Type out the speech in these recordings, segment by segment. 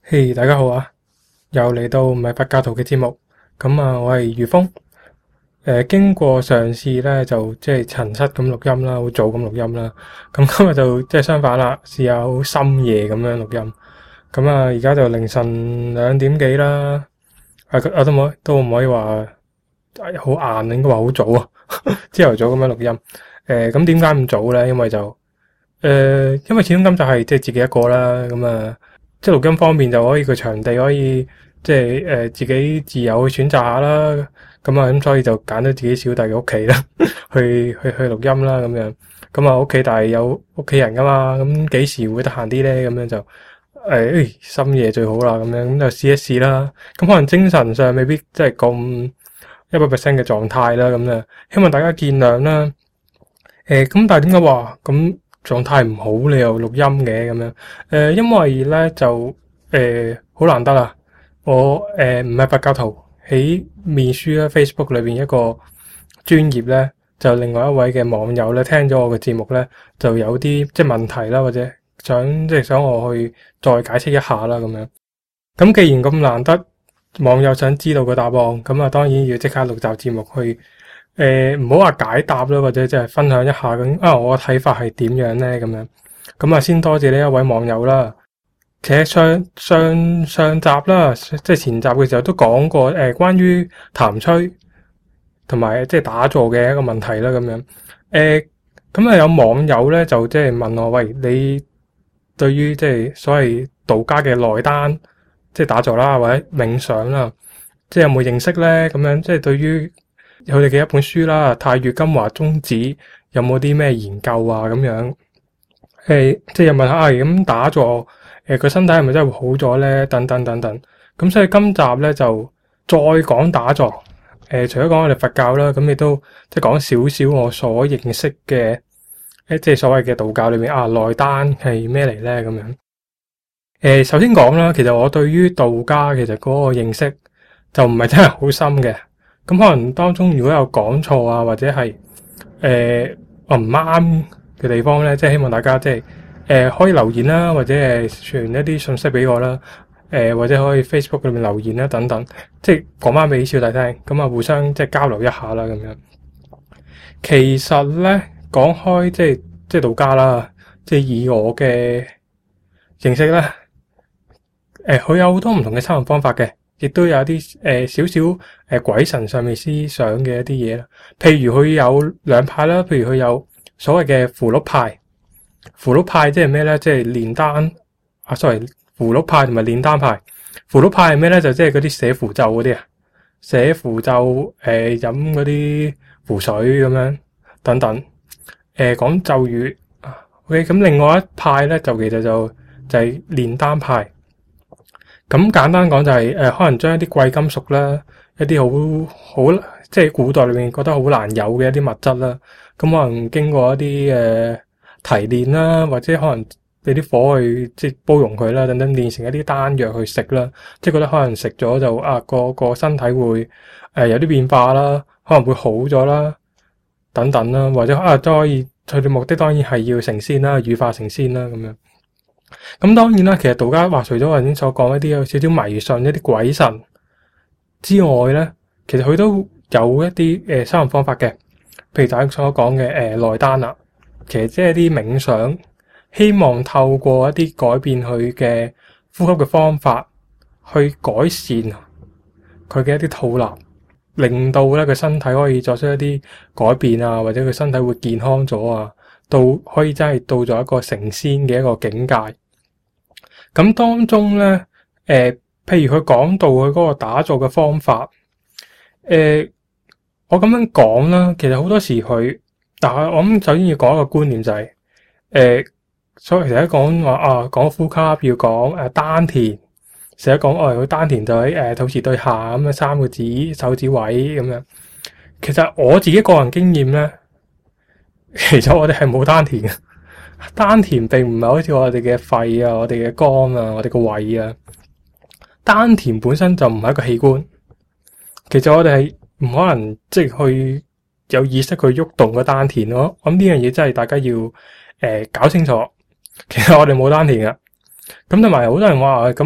嘿，大家好啊！又嚟到唔係佛教徒嘅節目，我係余峰。經過上次咧，就即係塵室咁錄音啦，好早咁錄音啦。咁今日就即係相反啦，試下好深夜咁樣錄音。而家就凌晨2點幾啦。我都唔可以話好晏，應該話好早啊。朝頭早咁樣錄音。咁點解咁早咧？因為始終今集係即係自己一個啦。即係錄音方面就可以個場地可以即係自己自由去選擇下啦。咁所以就揀咗自己小弟嘅屋企啦，去錄音啦咁樣。屋企但係有屋企人噶嘛，咁幾時會得閒啲咧？咁樣就深夜最好啦，咁就試一試啦。咁可能精神上未必即係咁100% 嘅狀態啦，咁就希望大家見諒啦。咁但係點解話咁狀態唔好你又錄音嘅咁樣？因為咧就好難得啦，我唔係佛教徒，喺面書啦 Facebook 裏邊一個專頁咧，就另外一位嘅網友咧聽咗我嘅節目咧，就有啲即係問題啦，或者想我去再解釋一下啦咁樣。咁既然咁難得網友想知道個答案，咁當然要即刻錄集節目去。唔好話解答啦，或者即係分享一下咁我嘅睇法係點樣咧咁樣。先多謝呢一位網友啦。其實上集啦，即係前集嘅時候都講過關於譚崔同埋即係打坐嘅一個問題啦咁樣。有網友咧就即係問我，喂，你對於即係所謂道家嘅內丹，即係打坐啦或者冥想啦，即係有冇認識咧？咁樣即係對於佢哋嘅一本書啦，《太乙金華宗旨》有冇啲咩研究啊？咁樣，即係又問下，咁打坐，個身體係咪真係會好咗咧？等等等等。咁所以今集咧就再講打坐。除咗講我哋佛教啦，咁亦都即係講少少我所認識嘅，即係所謂嘅道教裏面內丹係咩嚟咧？咁樣。首先講啦，其實我對於道家其實嗰個認識就唔係真係好深嘅。咁可能當中如果有講錯啊，或者係我唔啱嘅地方咧，即係希望大家即係可以留言啦，或者傳一啲信息俾我啦，或者可以 Facebook 裏面留言啦等等，即係講翻俾小弟聽，互相即係交流一下啦咁樣。其實咧講開即係道家啦，即係以我嘅認識咧，佢有好多唔同嘅修行方法嘅。亦都有啲少少鬼神上面思想嘅一啲嘢啦，譬如佢有兩派啦，譬如佢有所謂嘅符籙派，符籙派即係咩咧？即係煉丹符籙派同埋煉丹派。符籙派係咩咧？就即係嗰啲寫符咒嗰啲啊，寫符咒飲嗰啲符水咁樣等等，講咒語。OK， 咁另外一派咧就其實就係煉丹派。咁簡單講就係可能將一啲貴金屬啦，一啲好即係古代裏面覺得好難有嘅一啲物質啦，咁可能經過一啲提煉啦，或者可能俾啲火去即係煲溶佢啦，等等煉成一啲丹藥去食啦，即係覺得可能食咗就個身體會有啲變化啦，可能會好咗啦，等等啦，或者都可以佢哋目的當然係要成仙啦，羽化成仙啦咁樣。咁當然啦，其實道家除咗我頭先所講一啲有少少迷信一啲鬼神之外咧，其實佢都有一啲修行方法嘅，譬如大家所講嘅內丹啦，其實即係啲冥想，希望透過一啲改變佢嘅呼吸嘅方法，去改善佢嘅一啲吐納，令到咧佢身體可以作出一啲改變啊，或者佢身體會健康咗啊，到可以真係到咗一個成仙嘅一個境界。咁當中咧，譬如佢講到佢嗰個打坐嘅方法，我咁樣講啦，其實好多時但係我諗首先要講一個觀念就係，所謂成日講話講呼吸要講丹田，成日講佢丹田就喺肚臍對下咁樣3個指手指位咁樣。其實我自己個人經驗咧，其實我哋係冇丹田嘅。丹田並唔係好似我哋嘅肺啊、我哋嘅肝啊、我哋個胃啊，丹田本身就唔係一個器官。其實我哋係唔可能即係去有意識去喐動個丹田咯。咁呢樣嘢真係大家要搞清楚。其實我哋冇丹田噶。咁同埋好多人話咁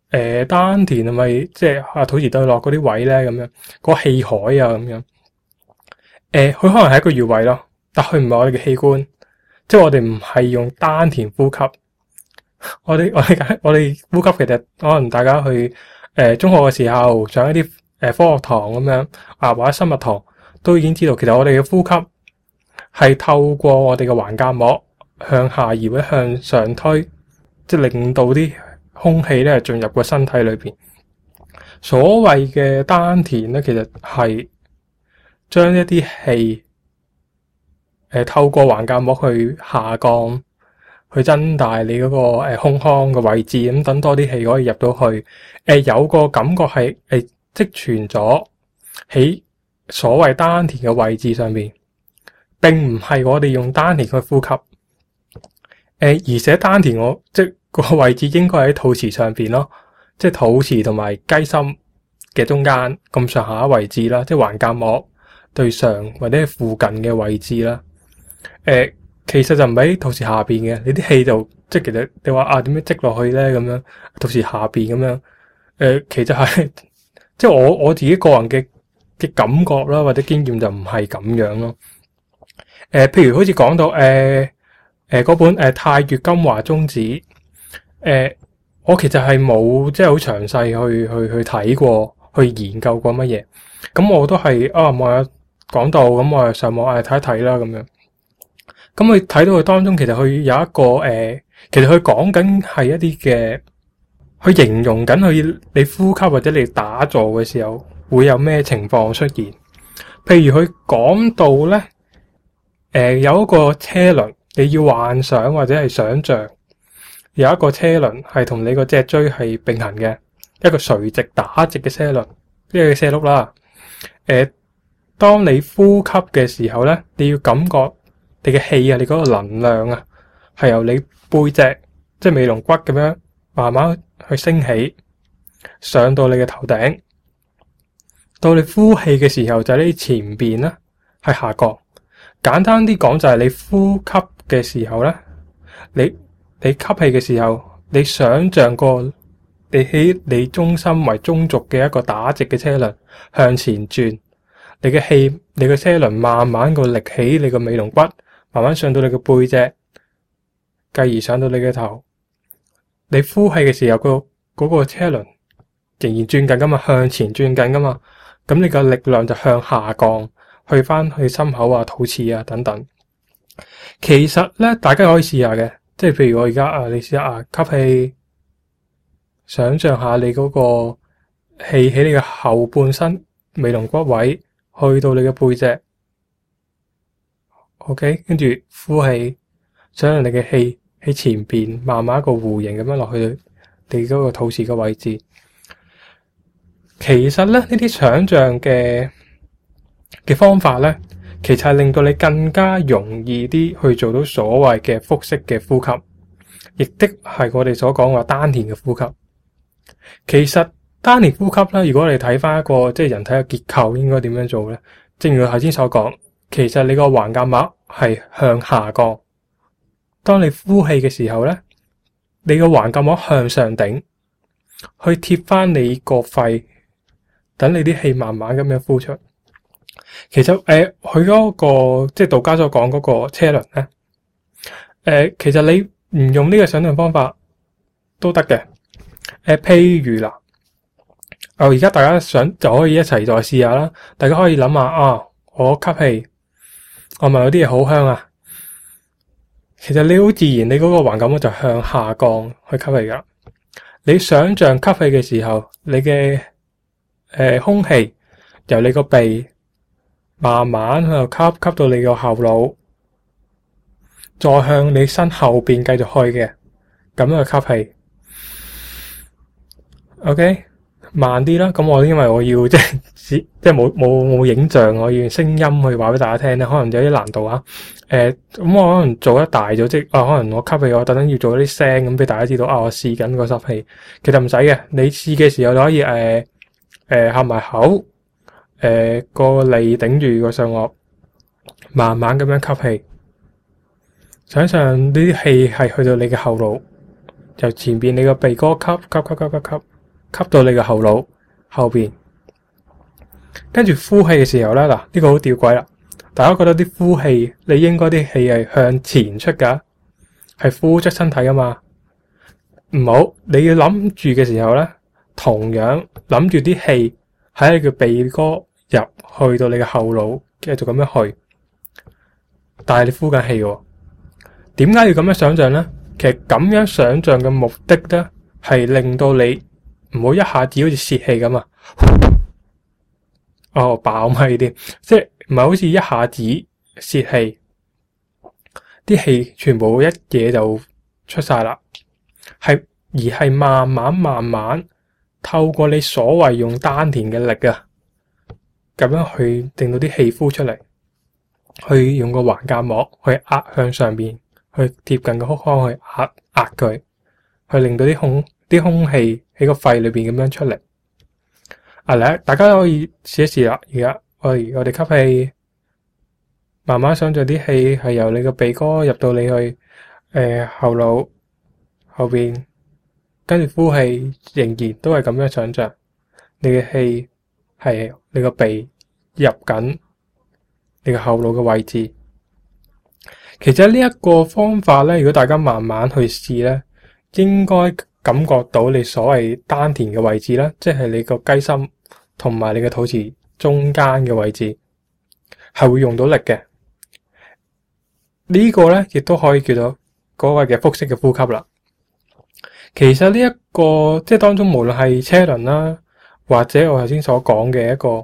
丹田係咪即係肚臍對落嗰啲位咧咁樣，個氣海啊咁樣。佢可能係一個穴位咯，但佢唔係我哋嘅器官，即係我哋唔係用丹田呼吸。我哋呼吸其實可能大家去中學嘅時候上一啲科學堂咁樣啊，或者生物堂都已經知道，其實我哋嘅呼吸係透過我哋嘅橫膈膜向下移或者向上推，即係令到啲空氣咧進入個身體裏邊。所謂嘅丹田咧，其實係將一啲氣透過橫膈膜去下降，去增大你嗰個胸腔嘅位置，咁等多啲氣可以入到去。有個感覺係積存咗喺所謂丹田嘅位置上面，並唔係我哋用丹田去呼吸。而且丹田即係個位置應該喺肚臍上邊咯，即係肚臍同埋雞心嘅中間咁上下位置啦，即係橫膈膜對上或者係附近嘅位置啦。其實就唔喺肚臍下邊嘅，你啲氣就即係其實你話啊點樣積落去咧咁樣，肚臍下邊咁樣。其實係即係我自己個人嘅感覺啦，或者經驗就唔係咁樣咯。譬如好似講到嗰本《太乙金華宗旨》，我其實係冇即係好詳細去睇過，去研究過乜嘢。咁我都係望下講到，咁我上網睇一睇啦咁樣。咁佢睇到佢當中，其實佢有一個其實佢講緊係一啲嘅，佢形容緊佢你呼吸或者你打坐嘅時候會有咩情況出現。譬如佢講到咧，有一個車輪，你要幻想或者係想像有一個車輪係同你個脊椎係並行嘅，一個垂直打直嘅車輪，即係車轆啦。當你呼吸嘅時候咧，你要感覺你嘅氣啊，你嗰個能量啊，係由你背脊即係尾龍骨咁樣慢慢去升起，上到你嘅頭頂。到你呼氣嘅時候，就喺你前邊啦，係下降。簡單啲講就係你呼吸嘅時候咧，你吸氣嘅時候，你想象過你喺你中心為中軸嘅一個打直嘅車輪向前轉，你嘅氣，你嘅車輪慢慢個力起你個尾龍骨，慢慢上到你嘅背脊，繼而上到你嘅頭。你呼氣嘅時候，嗰個車輪仍然轉緊噶嘛，向前轉緊噶嘛，咁你個力量就向下降，去翻去心口啊、肚臍啊等等。其實咧，大家可以試下嘅，即係譬如我而家你試下吸氣，想象下你嗰個氣喺你嘅後半身尾龍骨位，去到你嘅背脊。OK， 跟住呼氣，想象你嘅氣喺前邊，慢慢一個弧形咁樣落去你嗰個肚臍嘅位置。其實咧，呢啲想象嘅方法咧，其實係令到你更加容易啲去做到所謂嘅腹式嘅呼吸，亦的係我哋所講話丹田嘅呼吸。其實丹田呼吸咧，如果我哋睇翻一個即係人體嘅結構，應該點樣做咧？正如我頭先所講，其實你個橫膈膜係向下降。當你呼氣嘅時候咧，你個橫膈膜向上頂，去貼翻你個肺，等你啲氣慢慢咁樣呼出。其實佢嗰個即係道家所講嗰個車輪咧，其實你唔用呢個想象方法都得嘅。譬如啦，而家大家想就可以一齊再試下啦。大家可以諗下我吸氣，我聞到啲嘢好香啊。其實你好自然，你嗰個橫膈膜就向下降去吸氣噶。你想象吸氣嘅時候，你嘅空氣由你個鼻慢慢喺度吸到你個後腦，再向你身後邊繼續去嘅，咁樣去吸氣。OK， 慢啲啦。咁我因為我要即係冇影像，我要用聲音去話俾大家聽咧，可能有啲難度啊。咁我可能做得大咗，即係可能我吸氣，我特登要做啲聲咁俾大家知道我試緊個吸氣。其實唔使嘅，你試嘅時候你可以合埋口，個脷頂住個上顎，慢慢咁樣吸氣。想象呢啲氣係去到你嘅後腦，由前邊你個鼻哥吸， 吸到你嘅後腦後邊，跟住呼氣嘅時候咧，嗱呢個好吊詭啦。大家覺得啲呼氣，你應該啲氣係向前出噶，係呼出身體噶嘛？唔好，你要諗住嘅時候咧，同樣諗住啲氣喺你嘅鼻哥入去到你嘅後腦，繼續咁樣去，但係你呼緊氣喎。點解要咁樣想象咧？其實咁樣想象嘅目的咧，係令到你唔好一下子好似泄氣咁啊！爆咪啲，即係唔係好似一下子泄氣，啲氣全部一嘢就出晒啦，而係慢慢透過你所謂用丹田嘅力啊，咁樣去令到啲氣呼出嚟，去用個橫膈膜去壓向上邊，去貼近個腹腔去壓佢，去令到啲空氣喺個肺裏邊咁樣出嚟。嚟，大家可以試一試啦。而家我哋吸氣，慢慢想象啲氣係由你個鼻哥入到你去後腦後邊，跟住呼氣仍然都係咁樣想象，你嘅氣係你個鼻入緊你個後腦嘅位置。其實呢一個方法咧，如果大家慢慢去試咧，應該感覺到你所謂丹田嘅位置啦，即係你個雞心同埋你嘅肚臍中間嘅位置係會用到力嘅。呢個咧亦都可以叫做嗰個嘅腹式嘅呼吸啦。其實呢一個即係當中無論係車輪啦，或者我頭先所講嘅一個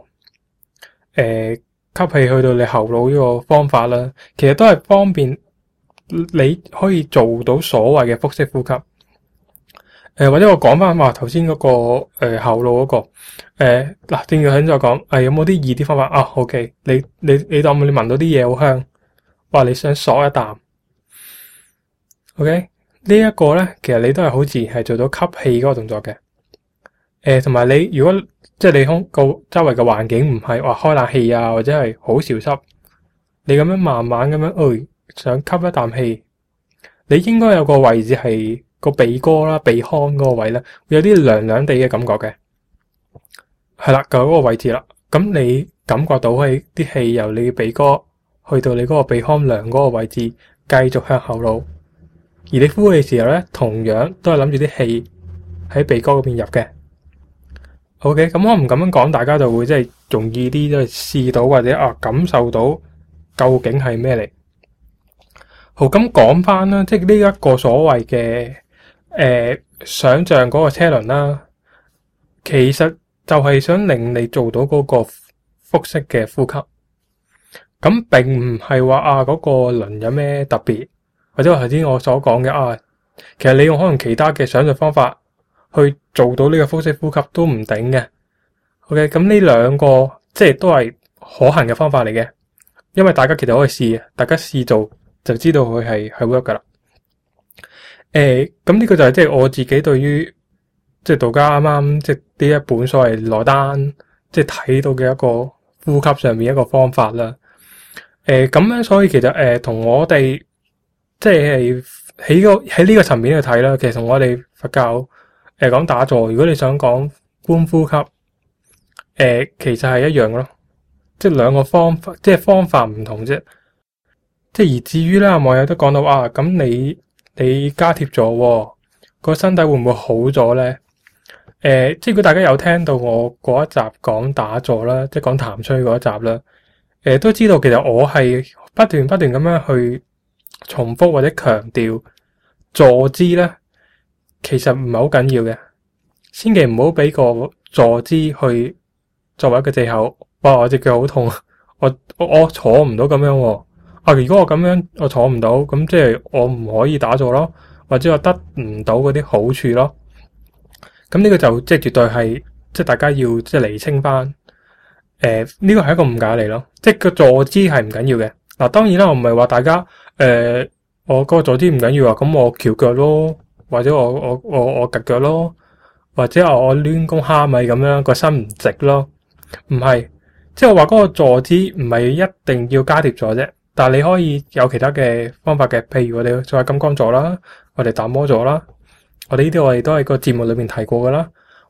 吸氣去到你後腦呢個方法啦，其實都係方便你可以做到所謂嘅腹式呼吸。或者我講翻話頭先嗰個後腦嗰個嗱，正如頭先再講，有冇啲易啲方法啊？OK，你當你聞到啲嘢好香，哇！你想嗦一啖 ，OK，呢一個咧，其實你都係好自然係做到吸氣嗰個動作嘅。同埋你如果即係你周圍嘅環境唔係話開冷氣啊，或者係好潮濕，你咁樣慢慢咁樣，想吸一啖氣，你應該有個位置係個鼻哥啦、鼻腔嗰個位咧，會有啲涼涼地嘅感覺嘅，係啦，就嗰個位置啦。咁你感覺到係啲氣由你鼻哥去到你嗰個鼻腔涼嗰個位置，繼續向後腦。而你呼氣嘅時候咧，同樣都係諗住啲氣喺鼻哥嗰邊入嘅。OK，咁我唔咁樣講，大家就會即係容易啲即係試到或者感受到究竟係咩嚟。好，咁講翻啦，即係呢一個所謂嘅想像嗰個車輪啦，其實就係想令你做到嗰個腹式嘅呼吸。咁並唔係話嗰個輪有咩特別，或者頭先我所講嘅其實你用可能其他嘅想像方法去做到呢個腹式呼吸都唔頂嘅。OK，咁呢兩個即係都係可行嘅方法嚟嘅，因為大家其實可以試，大家試做就知道佢係 work 噶啦。咁呢個就係即係我自己對於即係道家啱啱即係呢一本所謂內丹即係睇到嘅一個呼吸上面一個方法啦。咁樣所以其實同我哋即係喺呢個層面去睇啦，其實同我哋佛教講打坐，如果你想講觀呼吸，其實係一樣咯，即係兩個方法，即係方法唔同啫。即係而至於咧，網友都講到咁你加貼咗個身體會唔會好咗咧？即係如果大家有聽到我嗰一集講打坐啦，即係講譚崔嗰一集啦。都知道其實我係不斷咁樣去重複或者強調坐姿咧，其實唔係好緊要嘅，千祈唔好俾個坐姿去作為一個藉口。哇！我隻腳好痛，我坐唔到咁樣喎。如果我咁樣我坐唔到，咁即係我唔可以打坐咯，或者我得唔到嗰啲好處咯。咁呢個就即係絕對係即係大家要即係釐清翻。呢個係一個誤解嚟咯，即係個坐姿係唔緊要嘅。嗱，當然啦，我唔係話大家我個坐姿唔緊要咁我翹腳咯，或者我趌腳咯，或者我攣弓蝦米咁樣個身唔直咯，唔係，即係我話嗰個坐姿唔係一定要加貼坐啫，但係你可以有其他嘅方法嘅，譬如我哋做下金剛坐啦，我哋達摩坐啦，我哋呢啲我哋都喺個節目裏面提過噶啦。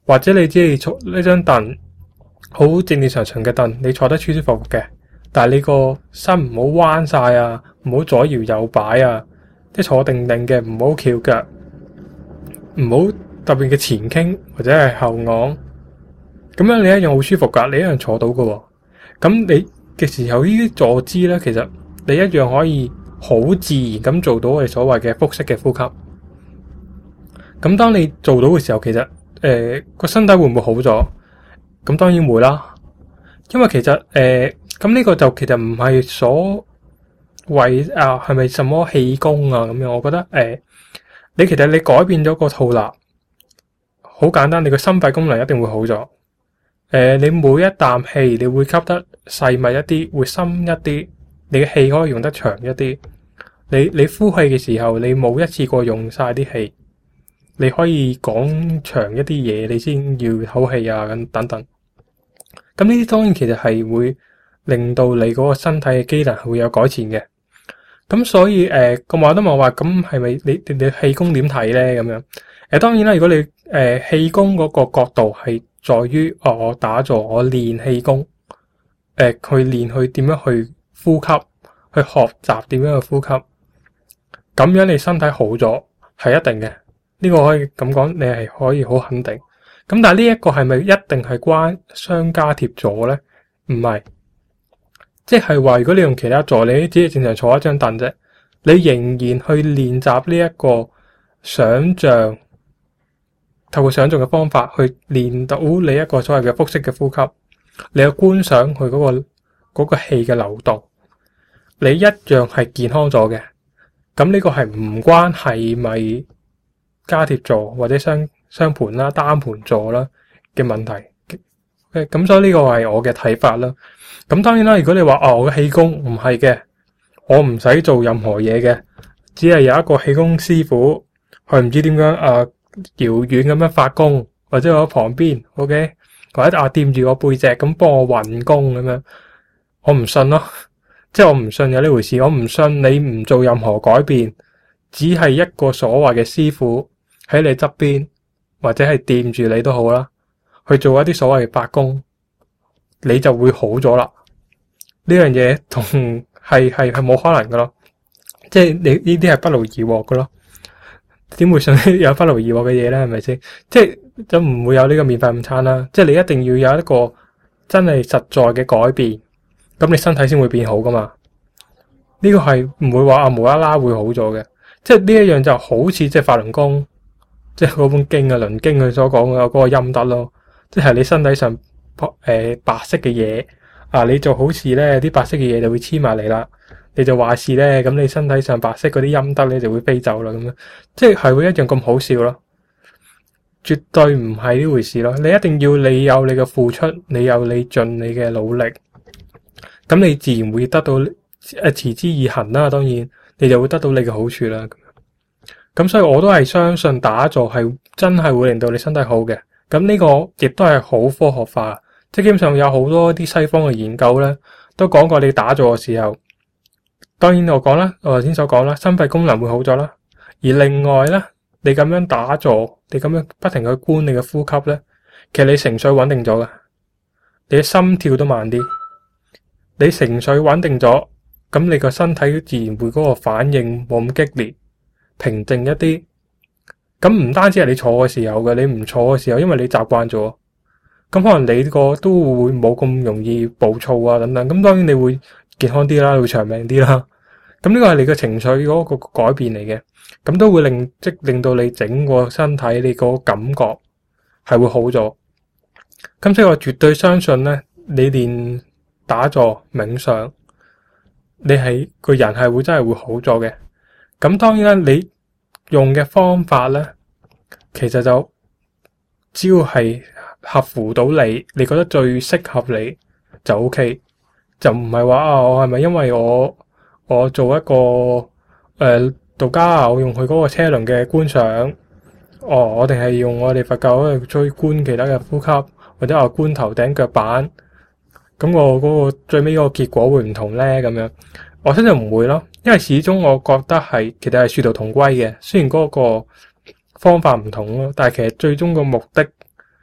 或者你只係坐呢張凳好正正常常嘅凳，你坐得舒舒服服嘅，但係你個身唔好彎晒啊，唔好左搖右擺啊，即係坐定定嘅，唔好翹腳，唔好特別嘅前傾或者係後昂，咁樣你一樣好舒服噶，你一樣坐到噶喎。咁你嘅時候呢啲坐姿咧，其實你一樣可以好自然咁做到我哋所謂嘅腹式嘅呼吸。咁當你做到嘅時候，其實個身體會唔會好咗？咁當然會啦，因為其實咁呢個就其實唔係所謂啊，係咪什麼氣功啊咁樣？我覺得你其實你改變咗個套納，好簡單，你個心肺功能一定會好咗。你每一啖氣你會吸得細密一啲，會深一啲，你嘅氣可以用得長一啲。你呼氣嘅時候，你冇一次過用晒啲氣，你可以講長一啲嘢，你先要口氣啊咁等等。咁呢啲當然其實係會令到你嗰個身體嘅機能係會有改善嘅。咁所以個話都冇話，咁係咪你氣功點睇咧？咁樣當然啦，如果你氣功嗰個角度係在於我打坐，我練氣功，去練去點樣去呼吸，去學習點樣去呼吸，咁樣你身體好咗係一定嘅。呢個可以咁講，你係可以好肯定。咁但係呢一個係咪一定係關雙家貼坐咧？唔係，即係話如果你用其他坐，你只係正常坐一張凳啫，你仍然去練習呢一個想像，透過想像嘅方法去練到你一個所謂嘅腹式嘅呼吸，你去觀賞佢嗰個氣嘅流動，你一樣係健康咗嘅。咁呢個係唔關係咪家貼坐或者雙盤啦、單盤坐啦嘅問題。咁所以呢個係我嘅睇法啦。咁當然啦，如果你話我嘅氣功唔係嘅，我唔使做任何嘢嘅，只係有一個氣功師傅，佢唔知點樣遙遠咁樣發功，或者我喺旁邊 ，OK， 或者掂住我背脊咁幫我運功咁樣，我唔信咯。即係我唔信有呢回事，我唔信你唔做任何改變，只係一個所謂嘅師傅喺你側邊，或者係掂住你都好啦，去做一啲所謂嘅發功，你就會好咗啦。呢樣嘢同係冇可能噶咯，即係你呢啲係不勞而獲噶咯。點會想有不勞而獲嘅嘢咧？係咪先？即係就唔會有呢個免費午餐啦。即係你一定要有一個真係實在嘅改變，咁你身體先會變好噶嘛。呢個係唔會話無啦啦會好咗嘅。即係呢一樣就好似即係法輪功，即係嗰本經啊，輪經佢所講嘅嗰個陰德咯。即係你身體上白色嘅嘢你就好似咧啲白色嘅嘢就會黐埋嚟啦。你就話事咧，咁你身體上白色嗰啲陰德咧就會飛走啦，咁樣即係會一樣咁好笑咯。絕對唔係呢回事咯。你一定要你有你嘅付出，你有你盡你嘅努力，咁你自然會得到持之以恆啦。當然你就會得到你嘅好處啦。咁所以我都係相信打坐係真係會令到你身體好嘅。咁呢個亦都係好科學化，即係基本上有好多啲西方嘅研究咧都講過，你打坐嘅時候，當然我講啦，我頭先所講啦，心肺功能會好咗啦。而另外咧，你咁樣打坐，你咁樣不停去觀你嘅呼吸咧，其實你情緒穩定咗嘅，你嘅心跳都慢啲。你情緒穩定咗，咁你個身體自然會嗰個反應冇咁激烈，平靜一啲。咁唔單止係你坐嘅時候嘅，你唔坐嘅時候，因為你習慣咗，咁可能你個都會冇咁容易暴躁啊等等。咁當然你會健康啲啦，會長命啲啦。咁呢個係你嘅情緒嗰個改變嚟嘅，咁都會令到你整個身體你個感覺係會好咗。咁所以我絕對相信咧，你練打坐冥想，你係個人係會真係會好咗嘅。咁當然啦，你用嘅方法咧，其實就只要係合乎到你覺得最適合你就 OK， 就唔係話我係咪因為我做一個道家啊，我用佢嗰個車輪嘅觀賞，我定係用我哋佛教去追觀其他嘅呼吸，或者話觀頭頂腳板，咁我嗰個最尾嗰個結果會唔同咧？咁樣我相信唔會咯，因為始終我覺得其實係殊途同歸嘅。雖然嗰個方法唔同咯，但係其實最終個目的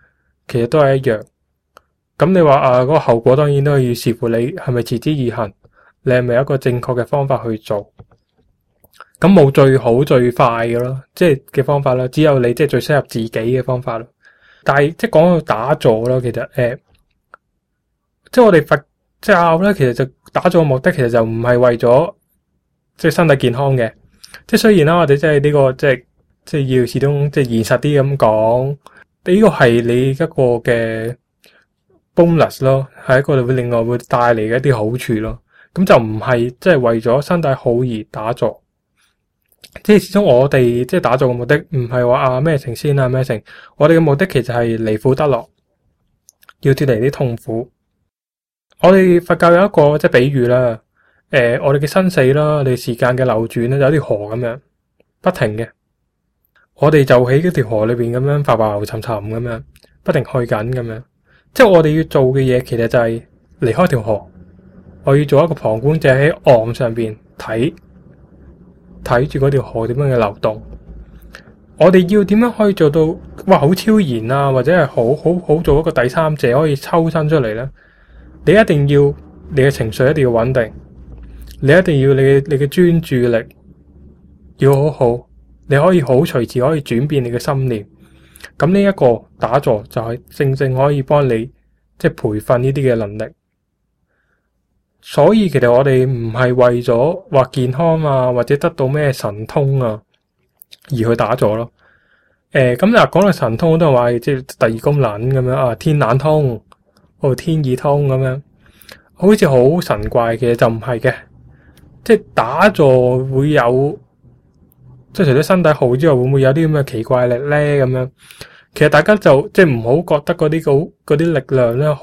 其實都係一樣。咁你話嗰個後果當然都要視乎你係咪持之以恆，你係咪一個正確嘅方法去做。咁冇最好最快嘅咯，即係嘅方法啦，只有你即係最適合自己嘅方法咯。但係即係講到打坐咯，其實即係我哋佛教咧，其實就打坐嘅目的其實就唔係為咗即係身體健康嘅。即係雖然啦，我哋即係呢個即係要始終即係現實啲咁講，呢個係你一個嘅 bonus 咯，係一個會另外會帶嚟嘅一啲好處咯。咁就唔係即係為咗身體好而打坐。即係始終我哋即係打坐嘅目的唔係話咩成仙啊咩成，我哋嘅目的其實係離苦得樂，要脫離啲痛苦。我哋佛教有一個即係比喻啦，我哋嘅生死啦，我哋時間嘅流轉咧，有啲河咁樣不停嘅，我哋就喺嗰條河裏邊咁樣浮浮沉沉咁樣不停去緊咁樣。即係我哋要做嘅嘢，其實就係離開條河，我要做一個旁觀者喺岸上邊睇住嗰條河點樣嘅流動。我哋要點樣可以做到哇好超然啊，或者係好做一個第三者可以抽身出嚟咧？你一定要你嘅情緒一定要穩定，你一定要你嘅專注力要好好，你可以好隨時可以轉變你嘅心念。咁呢一個打坐就係正正可以幫你即係培訓呢啲嘅能力。所以其實我哋唔係為咗話健康啊，或者得到咩神通啊而去打坐咯。咁嗱，講到神通，好多人話即係第二功能咁樣啊，天眼通、天耳通咁樣，好似好神怪嘅，就唔係嘅。即係打坐會有，即係除咗身體好之外，會唔會有啲咁嘅奇怪力咧？咁樣，其實大家就即係唔好覺得嗰啲力量咧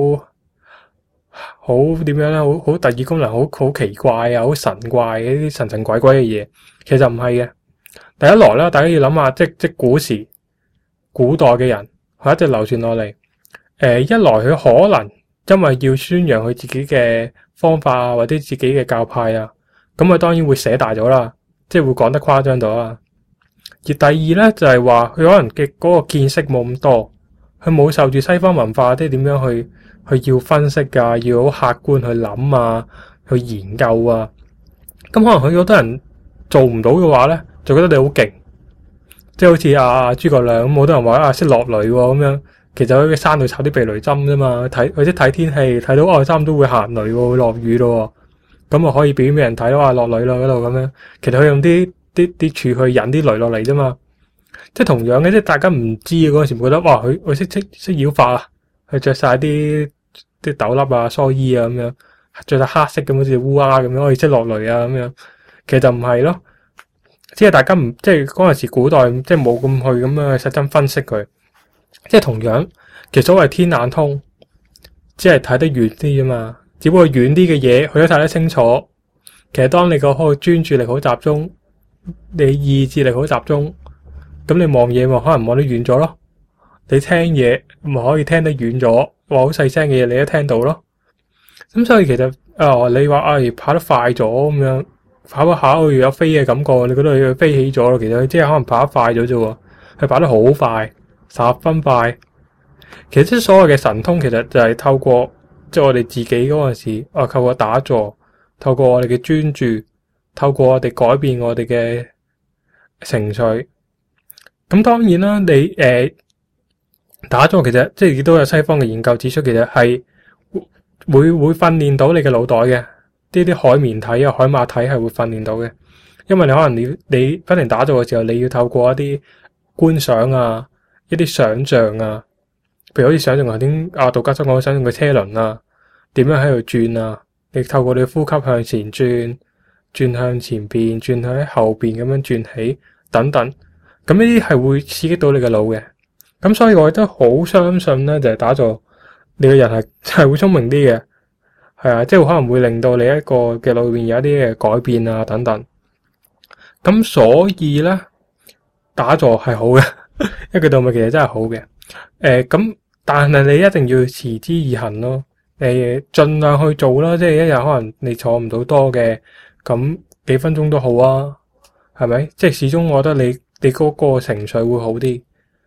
好點樣咧？好第二功能好奇怪啊，好神怪嘅啲神神鬼鬼嘅嘢，其實唔係嘅。第一來啦，大家要諗下，即古代嘅人，佢一直流傳落嚟。一來佢可能因為要宣揚佢自己嘅方法啊，或者自己嘅教派啊，咁佢當然會寫大咗啦，即係會講得誇張咗啦。而第二咧就係話佢可能嘅嗰個見識冇咁多，佢冇受住西方文化即係點樣去要分析噶，要好客觀去諗啊，去研究啊。咁可能佢好多人做唔到嘅話咧，就覺得你好勁，即係好似諸葛亮咁，好多人話識落雷咁樣，其實佢喺山度插啲避雷針啫嘛，或者睇天氣睇到差唔多會行雷喎，會落雨咯，咁啊可以表演俾人睇到落雷啦嗰度咁樣。其實佢用啲柱去引啲雷落嚟啫嘛，即係同樣嘅，即係大家唔知嗰陣時覺得哇佢識妖法啊，佢着晒啲斗笠啊蓑衣啊咁樣，着晒黑色咁好似烏鴉咁樣可以識落雷啊咁樣，其實就唔係咯。即係大家唔即係嗰陣時古代即係冇咁去咁樣去實質分析佢，即係同樣其實所謂天眼通，只係睇得遠啲啫嘛，只不過遠啲嘅嘢佢都睇得清楚。其實當你個專注力好集中，你意志力好集中，咁你望嘢咪可能望得遠咗咯。你聽嘢咪可以聽得遠咗，話好細聲嘅嘢你都聽到咯。咁所以其實你話跑得快咗咁樣。跑一下會有飛嘅感覺，你覺得佢飛起咗咯？其實佢即係可能跑得快咗啫喎，佢跑得好快，10分快。其實即係所謂嘅神通，其實就係透過即係我哋自己嗰陣時，透過打坐，透過我哋嘅專注，透過我哋改變我哋嘅情緒。咁當然啦，你打坐其實即係亦都有西方嘅研究指出，其實係會訓練到你嘅腦袋嘅。呢啲海綿體啊、海馬體係會訓練到嘅，因為你可能你不停打坐嘅時候，你要透過一啲觀想啊、一啲想像啊，譬如好似想像頭先道家所講想像嘅車輪啊，點樣喺度轉啊，你透過你呼吸向前轉向前邊，轉喺後邊咁樣轉起等等，咁呢啲係會刺激到你嘅腦嘅。咁所以我亦都好相信咧，就係打坐你個人係會聰明啲嘅。係啊，即係可能會令到你一個嘅裏面有一啲嘅改變啊等等。咁所以咧，打坐係好嘅，一句道理其實真係好嘅。咁但係你一定要持之以恆咯。盡量去做啦，即係一日可能你坐唔到多嘅，咁幾分鐘都好啊，係咪？即係始終我覺得你嗰個情緒會好啲。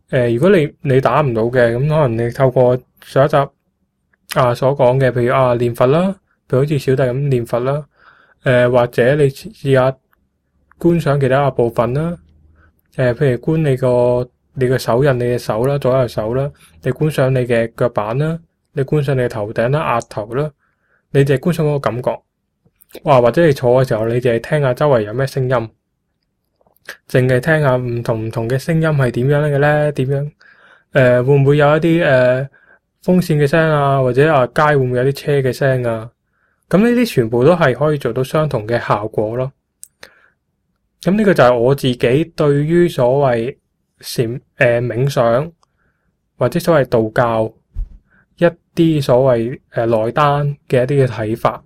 如果你打唔到嘅，咁可能你透過上一集所講嘅，譬如念佛啦，譬如好似小弟咁念佛啦，或者你試下觀賞其他嘅部分啦，譬如觀你個手印，你嘅手啦，左右手啦，你觀賞你嘅腳板啦，你觀賞你嘅頭頂啦、額頭啦，你淨係觀賞嗰個感覺。或者你坐嘅時候，你淨係聽下周圍有咩聲音，淨係聽下唔同嘅聲音係點樣嘅咧？點樣？會唔會有一啲風扇嘅聲啊，或者街會唔會有啲車嘅聲啊？咁呢啲全部都係可以做到相同嘅效果咯。咁呢個就係我自己對於所謂冥想或者所謂道教一啲所謂內丹嘅一啲嘅睇法。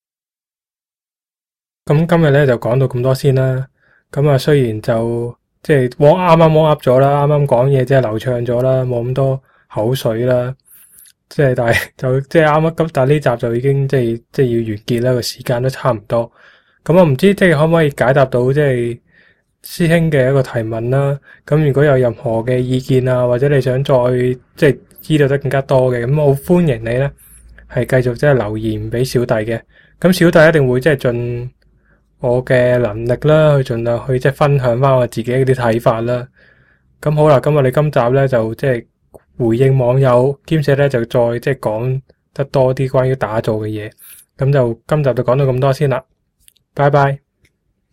咁今日咧就講到咁多先啦。咁雖然就即係啱啱噏咗啦，啱啱講嘢即係流暢咗啦，冇咁多口水啦。但係就即係啱啱咁，但係呢集就已經即係要完結啦，個時間都差唔多。咁我唔知即係可唔可以解答到即係師兄嘅一個提問啦。咁如果有任何嘅意見啊，或者你想再即係知道得更加多嘅，咁我歡迎你咧係繼續即係留言俾小弟嘅。咁小弟一定會即係盡我嘅能力啦，去盡量去即係分享翻我自己啲睇法啦。咁好啦，今日你今集咧就即係回應網友，兼且咧就再即係講得多啲關於打坐嘅嘢。咁就今集就講到咁多先啦，拜拜。